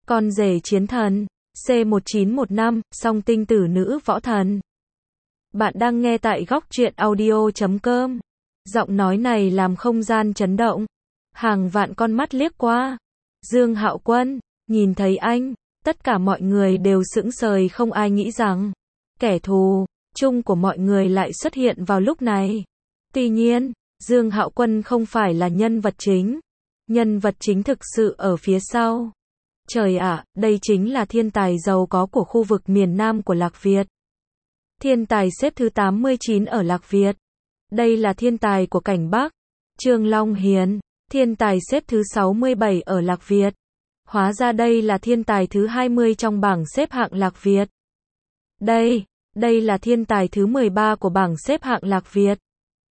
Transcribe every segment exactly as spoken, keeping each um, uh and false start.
Con rể chiến thần, C một chín một năm, song tinh tử nữ võ thần. Bạn đang nghe tại góc truyện audio chấm com. Giọng nói này làm không gian chấn động. Hàng vạn con mắt liếc qua. Dương Hạo Quân, nhìn thấy anh, tất cả mọi người đều sững sờ, không ai nghĩ rằng kẻ thù chung của mọi người lại xuất hiện vào lúc này. Tuy nhiên, Dương Hạo Quân không phải là nhân vật chính. Nhân vật chính thực sự ở phía sau. Trời ạ, đây chính là thiên tài giàu có của khu vực miền Nam của Lạc Việt. Thiên tài xếp thứ tám mươi chín ở Lạc Việt. Đây là thiên tài của cảnh Bắc. Trương Long Hiền, thiên tài xếp thứ sáu mươi bảy ở Lạc Việt. Hóa ra đây là thiên tài thứ hai mươi trong bảng xếp hạng Lạc Việt. Đây, đây là thiên tài thứ mười ba của bảng xếp hạng Lạc Việt.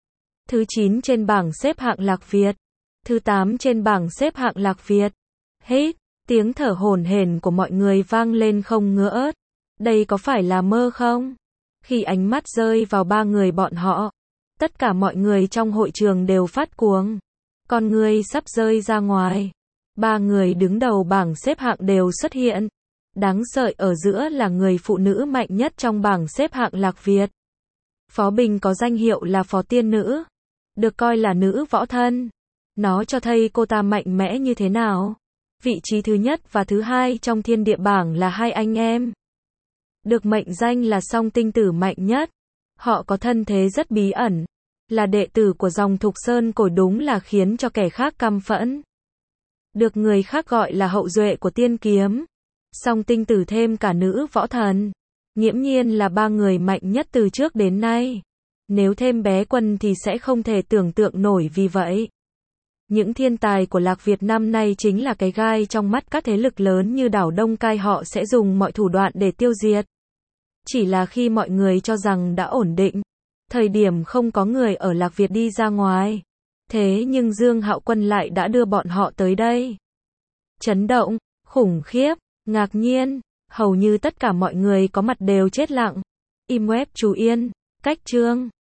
Thứ chín trên bảng xếp hạng Lạc Việt. Thứ tám trên bảng xếp hạng Lạc Việt. Hít, tiếng thở hổn hển của mọi người vang lên không ngớt. Đây có phải là mơ không? Khi ánh mắt rơi vào ba người bọn họ, tất cả mọi người trong hội trường đều phát cuồng. Con người sắp rơi ra ngoài. Ba người đứng đầu bảng xếp hạng đều xuất hiện. Đáng sợ ở giữa là người phụ nữ mạnh nhất trong bảng xếp hạng Lạc Việt. Phó Bình có danh hiệu là Phó Tiên Nữ, được coi là nữ võ thân. Nó cho thấy cô ta mạnh mẽ như thế nào. Vị trí thứ nhất và thứ hai trong thiên địa bảng là hai anh em. Được mệnh danh là song tinh tử mạnh nhất. Họ có thân thế rất bí ẩn. Là đệ tử của dòng Thục Sơn Cổi, đúng là khiến cho kẻ khác căm phẫn. Được người khác gọi là hậu duệ của tiên kiếm. Song tinh tử thêm cả nữ võ thần. Nghiễm nhiên là ba người mạnh nhất từ trước đến nay. Nếu thêm bé Quân thì sẽ không thể tưởng tượng nổi, vì vậy. Những thiên tài của Lạc Việt năm nay chính là cái gai trong mắt các thế lực lớn như đảo Đông Cai, họ sẽ dùng mọi thủ đoạn để tiêu diệt. Chỉ là khi mọi người cho rằng đã ổn định, thời điểm không có người ở Lạc Việt đi ra ngoài. Thế nhưng Dương Hạo Quân lại đã đưa bọn họ tới đây. Chấn động, khủng khiếp, ngạc nhiên, hầu như tất cả mọi người có mặt đều chết lặng. Im web chú yên, cách chương.